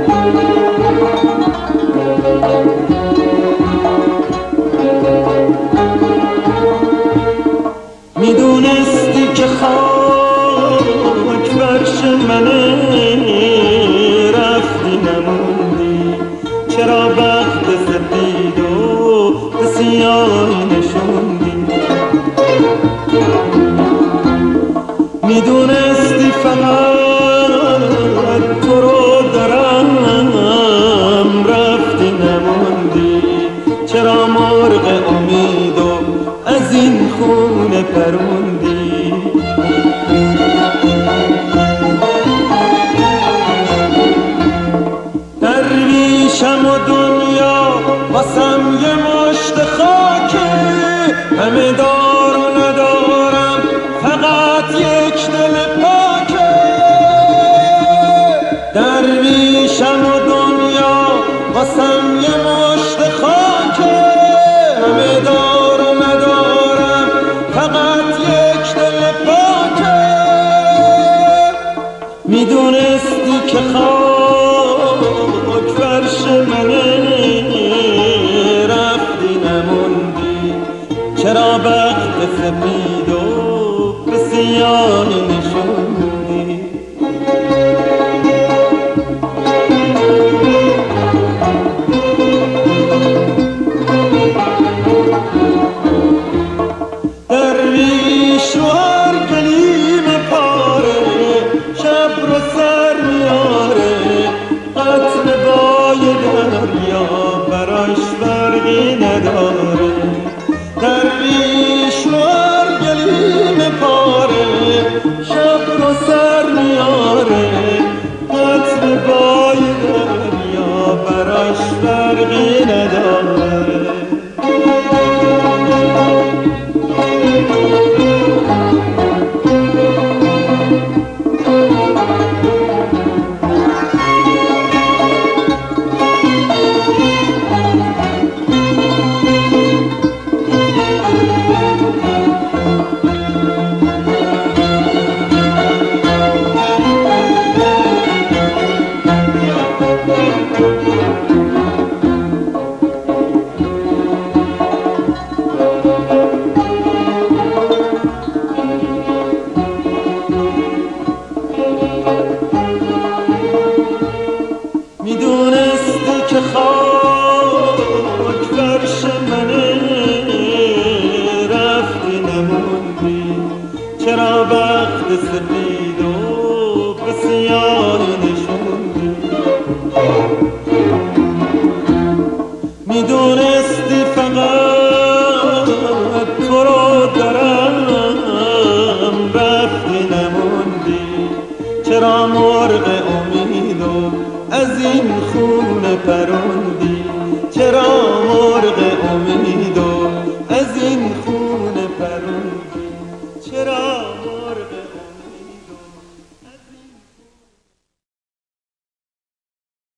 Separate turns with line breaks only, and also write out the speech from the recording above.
میدونستی که خاک فرش منه، رفتی نموندی. چرا بخت سپید و سیاهی نشوندی؟ میدونستی فقط تو رو دارم، رفتی نموندی. چرا مرغ امید و از این خونه پروندی؟ درویشم و دنیا واسم یه مشت خاکه، همه دار و ندارم فقط یک دل پاکه. درویشم و دنیا واسم یه مشت خاکه، همه دار و ندارم فقط یک دل پاکه. میدونستی که خاک فرش منه، رفتی نموندی. چرا بخت سپید و به سیاهی نشوندی؟ درویش رو هر گلیم پاره، شب رو سر میاره. قطر بای دریا براش فرقی نداره. درویش رو هر گلیم پاره، شب رو سر میاره. قطر بای دریا براش فرقی نداره. میدونستی که خاک فرش منه، رفتی نموندی. چرا بخت سپید و به سیاهی نشوندی؟ میدونستی فقط تو رو دارم، رفتی نموندی. چرا مرغ امید و از این خونه پروندی؟ چرا مرغ